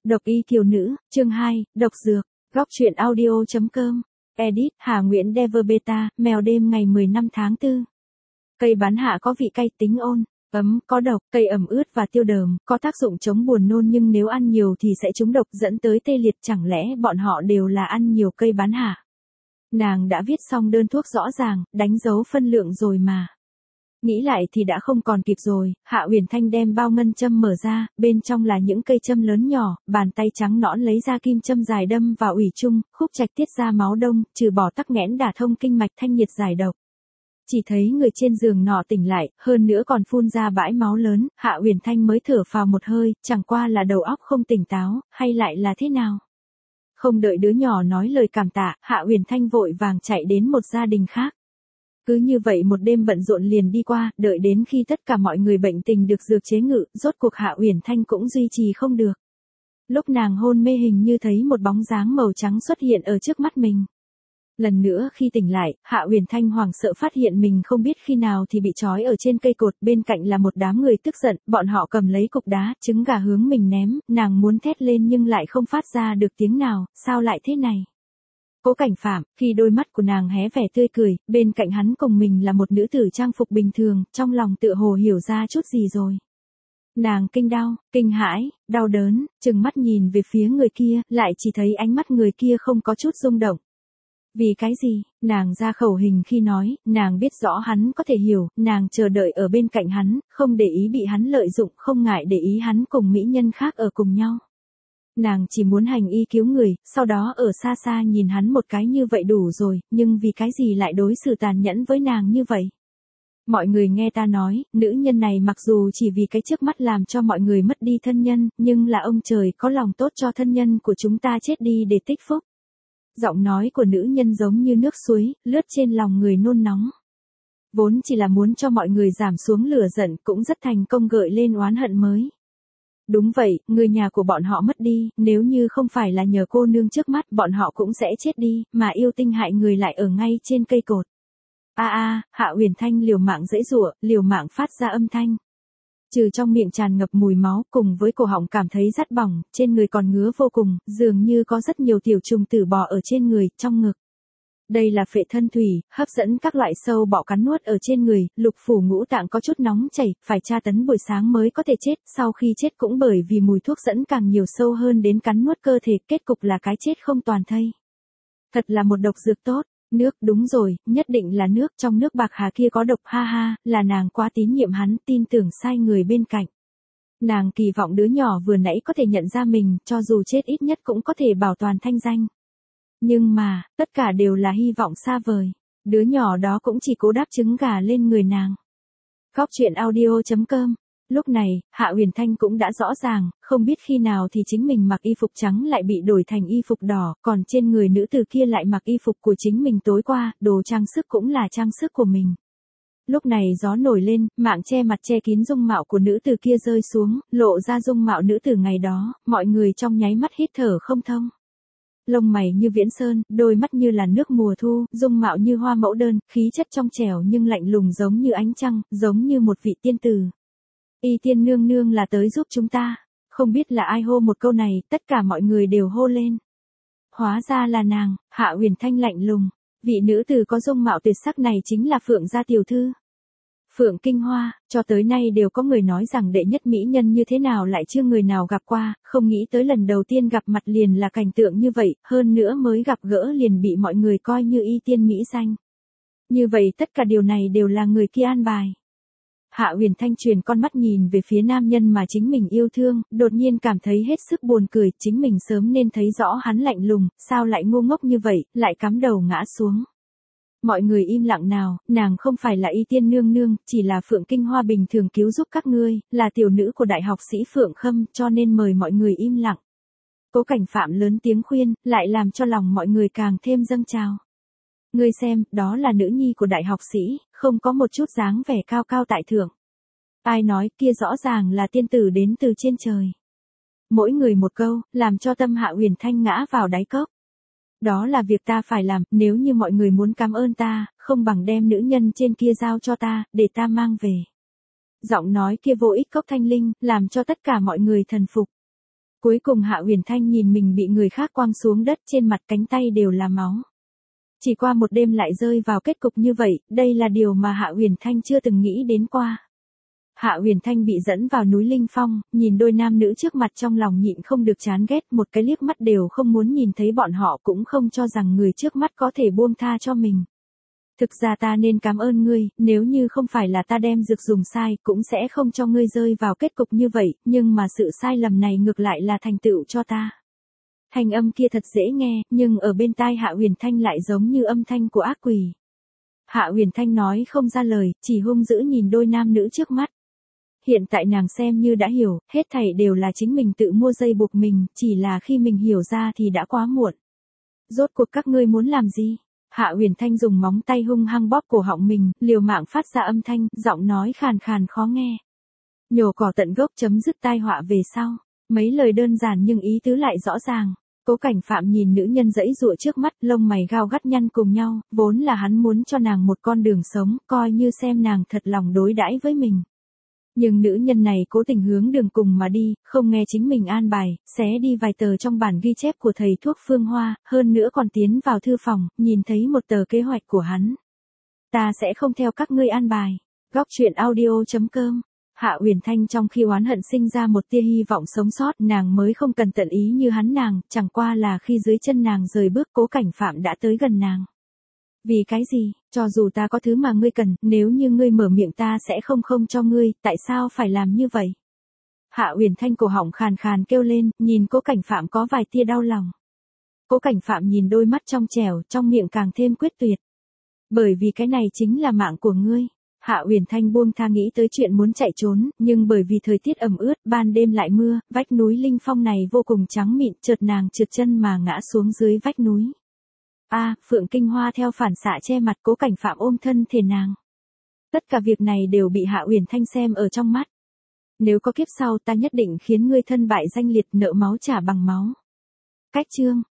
Độc y kiều nữ, chương 2, độc dược, góc truyện audio.com, edit, Hà Nguyễn Dever Beta, mèo đêm ngày 15 tháng 4. Cây bán hạ có vị cay tính ôn, ấm, có độc, cây ẩm ướt và tiêu đờm, có tác dụng chống buồn nôn nhưng nếu ăn nhiều thì sẽ trúng độc dẫn tới tê liệt, chẳng lẽ bọn họ đều là ăn nhiều cây bán hạ. Nàng đã viết xong đơn thuốc rõ ràng, đánh dấu phân lượng rồi mà. Nghĩ lại thì đã không còn kịp rồi, Hạ Uyển Thanh đem bao ngân châm mở ra, bên trong là những cây châm lớn nhỏ, bàn tay trắng nõn lấy ra kim châm dài đâm vào ủy trung, khúc trạch tiết ra máu đông, trừ bỏ tắc nghẽn đả thông kinh mạch thanh nhiệt giải độc. Chỉ thấy người trên giường nọ tỉnh lại, hơn nữa còn phun ra bãi máu lớn, Hạ Uyển Thanh mới thở phào một hơi, chẳng qua là đầu óc không tỉnh táo, hay lại là thế nào? Không đợi đứa nhỏ nói lời cảm tạ, Hạ Uyển Thanh vội vàng chạy đến một gia đình khác. Cứ như vậy một đêm bận rộn liền đi qua, đợi đến khi tất cả mọi người bệnh tình được dược chế ngự, rốt cuộc Hạ Uyển Thanh cũng duy trì không được. Lúc nàng hôn mê hình như thấy một bóng dáng màu trắng xuất hiện ở trước mắt mình. Lần nữa khi tỉnh lại, Hạ Uyển Thanh hoảng sợ phát hiện mình không biết khi nào thì bị trói ở trên cây cột, bên cạnh là một đám người tức giận, bọn họ cầm lấy cục đá, trứng gà hướng mình ném, nàng muốn thét lên nhưng lại không phát ra được tiếng nào, sao lại thế này? Cố Cảnh Phạm, khi đôi mắt của nàng hé vẻ tươi cười, bên cạnh hắn cùng mình là một nữ tử trang phục bình thường, trong lòng tựa hồ hiểu ra chút gì rồi. Nàng kinh đau, kinh hãi, đau đớn, trừng mắt nhìn về phía người kia, lại chỉ thấy ánh mắt người kia không có chút rung động. Vì cái gì? Nàng ra khẩu hình khi nói, nàng biết rõ hắn có thể hiểu, nàng chờ đợi ở bên cạnh hắn, không để ý bị hắn lợi dụng, không ngại để ý hắn cùng mỹ nhân khác ở cùng nhau. Nàng chỉ muốn hành y cứu người, sau đó ở xa xa nhìn hắn một cái như vậy đủ rồi, nhưng vì cái gì lại đối xử tàn nhẫn với nàng như vậy? Mọi người nghe ta nói, nữ nhân này mặc dù chỉ vì cái trước mắt làm cho mọi người mất đi thân nhân, nhưng là ông trời có lòng tốt cho thân nhân của chúng ta chết đi để tích phúc. Giọng nói của nữ nhân giống như nước suối, lướt trên lòng người nôn nóng. Vốn chỉ là muốn cho mọi người giảm xuống lửa giận cũng rất thành công gợi lên oán hận mới. Đúng vậy, người nhà của bọn họ mất đi, nếu như không phải là nhờ cô nương trước mắt bọn họ cũng sẽ chết đi, mà yêu tinh hại người lại ở ngay trên cây cột. Hạ Uyển Thanh liều mạng giãy giụa, liều mạng phát ra âm thanh. Trừ trong miệng tràn ngập mùi máu cùng với cổ họng cảm thấy rát bỏng, trên người còn ngứa vô cùng, dường như có rất nhiều tiểu trùng tử bò ở trên người, trong ngực. Đây là phệ thân thủy, hấp dẫn các loại sâu bọ cắn nuốt ở trên người, lục phủ ngũ tạng có chút nóng chảy, phải tra tấn buổi sáng mới có thể chết, sau khi chết cũng bởi vì mùi thuốc dẫn càng nhiều sâu hơn đến cắn nuốt cơ thể, kết cục là cái chết không toàn thây. Thật là một độc dược tốt. Nước, đúng rồi, nhất định là nước, trong nước bạc hà kia có độc, là nàng quá tín nhiệm hắn, tin tưởng sai người bên cạnh. Nàng kỳ vọng đứa nhỏ vừa nãy có thể nhận ra mình, cho dù chết ít nhất cũng có thể bảo toàn thanh danh. Nhưng mà, tất cả đều là hy vọng xa vời. Đứa nhỏ đó cũng chỉ cố đáp trứng gà lên người nàng. Góc truyện audio.com. Lúc này, Hạ Uyển Thanh cũng đã rõ ràng, không biết khi nào thì chính mình mặc y phục trắng lại bị đổi thành y phục đỏ, còn trên người nữ tử kia lại mặc y phục của chính mình tối qua, đồ trang sức cũng là trang sức của mình. Lúc này gió nổi lên, mạng che mặt che kín dung mạo của nữ tử kia rơi xuống, lộ ra dung mạo nữ tử ngày đó, mọi người trong nháy mắt hít thở không thông. Lông mày như viễn sơn, đôi mắt như là nước mùa thu, dung mạo như hoa mẫu đơn, khí chất trong trẻo nhưng lạnh lùng giống như ánh trăng, giống như một vị tiên tử. Y tiên nương nương là tới giúp chúng ta. Không biết là ai hô một câu này, tất cả mọi người đều hô lên. Hóa ra là nàng, Hạ Uyển Thanh lạnh lùng. Vị nữ tử có dung mạo tuyệt sắc này chính là Phượng gia tiểu thư. Phượng Kinh Hoa, cho tới nay đều có người nói rằng đệ nhất mỹ nhân như thế nào lại chưa người nào gặp qua, không nghĩ tới lần đầu tiên gặp mặt liền là cảnh tượng như vậy, hơn nữa mới gặp gỡ liền bị mọi người coi như y tiên mỹ danh. Như vậy tất cả điều này đều là người kia an bài. Hạ Uyển Thanh truyền con mắt nhìn về phía nam nhân mà chính mình yêu thương, đột nhiên cảm thấy hết sức buồn cười, chính mình sớm nên thấy rõ hắn lạnh lùng, sao lại ngu ngốc như vậy, lại cắm đầu ngã xuống. Mọi người im lặng nào, nàng không phải là y tiên nương nương, chỉ là Phượng Kinh Hoa bình thường cứu giúp các ngươi, là tiểu nữ của đại học sĩ Phượng Khâm, cho nên mời mọi người im lặng. Cố Cảnh Phạm lớn tiếng khuyên, lại làm cho lòng mọi người càng thêm dâng trào. Ngươi xem, đó là nữ nhi của đại học sĩ, không có một chút dáng vẻ cao cao tại thượng. Ai nói, kia rõ ràng là tiên tử đến từ trên trời. Mỗi người một câu, làm cho tâm Hạ Uyển Thanh ngã vào đáy cốc. Đó là việc ta phải làm, nếu như mọi người muốn cảm ơn ta, không bằng đem nữ nhân trên kia giao cho ta, để ta mang về. Giọng nói kia vô ích cốc thanh linh, làm cho tất cả mọi người thần phục. Cuối cùng Hạ Huyền Thanh nhìn mình bị người khác quăng xuống đất, trên mặt cánh tay đều là máu. Chỉ qua một đêm lại rơi vào kết cục như vậy, đây là điều mà Hạ Huyền Thanh chưa từng nghĩ đến qua. Hạ Huyền Thanh bị dẫn vào núi Linh Phong, nhìn đôi nam nữ trước mặt trong lòng nhịn không được chán ghét, một cái liếc mắt đều không muốn nhìn thấy bọn họ, cũng không cho rằng người trước mắt có thể buông tha cho mình. Thực ra ta nên cảm ơn ngươi, nếu như không phải là ta đem dược dùng sai, cũng sẽ không cho ngươi rơi vào kết cục như vậy, nhưng mà sự sai lầm này ngược lại là thành tựu cho ta. Thanh âm kia thật dễ nghe, nhưng ở bên tai Hạ Huyền Thanh lại giống như âm thanh của ác quỷ. Hạ Huyền Thanh nói không ra lời, chỉ hung dữ nhìn đôi nam nữ trước mắt. Hiện tại nàng xem như đã hiểu, hết thảy đều là chính mình tự mua dây buộc mình, chỉ là khi mình hiểu ra thì đã quá muộn. Rốt cuộc các ngươi muốn làm gì? Hạ Huyền Thanh dùng móng tay hung hăng bóp cổ họng mình, liều mạng phát ra âm thanh, giọng nói khàn khàn khó nghe. Nhổ cỏ tận gốc, chấm dứt tai họa về sau. Mấy lời đơn giản nhưng ý tứ lại rõ ràng. Cố Cảnh Phạm nhìn nữ nhân giãy giụa trước mắt, lông mày gao gắt nhăn cùng nhau, vốn là hắn muốn cho nàng một con đường sống, coi như xem nàng thật lòng đối đãi với mình. Nhưng nữ nhân này cố tình hướng đường cùng mà đi, không nghe chính mình an bài, xé đi vài tờ trong bản ghi chép của thầy thuốc Phương Hoa, hơn nữa còn tiến vào thư phòng, nhìn thấy một tờ kế hoạch của hắn. Ta sẽ không theo các ngươi an bài. Góc truyện audio.com. Hạ Huyền Thanh trong khi oán hận sinh ra một tia hy vọng sống sót, nàng mới không cần tận ý như hắn nàng, chẳng qua là khi dưới chân nàng rời bước Cố Cảnh Phạm đã tới gần nàng. Vì cái gì, cho dù ta có thứ mà ngươi cần, nếu như ngươi mở miệng ta sẽ không cho ngươi, tại sao phải làm như vậy? Hạ Huyền Thanh cổ họng khàn khàn kêu lên, nhìn Cố Cảnh Phạm có vài tia đau lòng. Cố Cảnh Phạm nhìn đôi mắt trong trẻo, trong miệng càng thêm quyết tuyệt. Bởi vì cái này chính là mạng của ngươi. Hạ Huyền Thanh buông tha nghĩ tới chuyện muốn chạy trốn, nhưng bởi vì thời tiết ẩm ướt, ban đêm lại mưa, vách núi Linh Phong này vô cùng trắng mịn, chợt nàng trượt chân mà ngã xuống dưới vách núi. Phượng Kinh Hoa theo phản xạ che mặt, Cố Cảnh Phạm ôm thân thể nàng. Tất cả việc này đều bị Hạ Huyền Thanh xem ở trong mắt. Nếu có kiếp sau ta nhất định khiến ngươi thân bại danh liệt, nợ máu trả bằng máu. Cách chương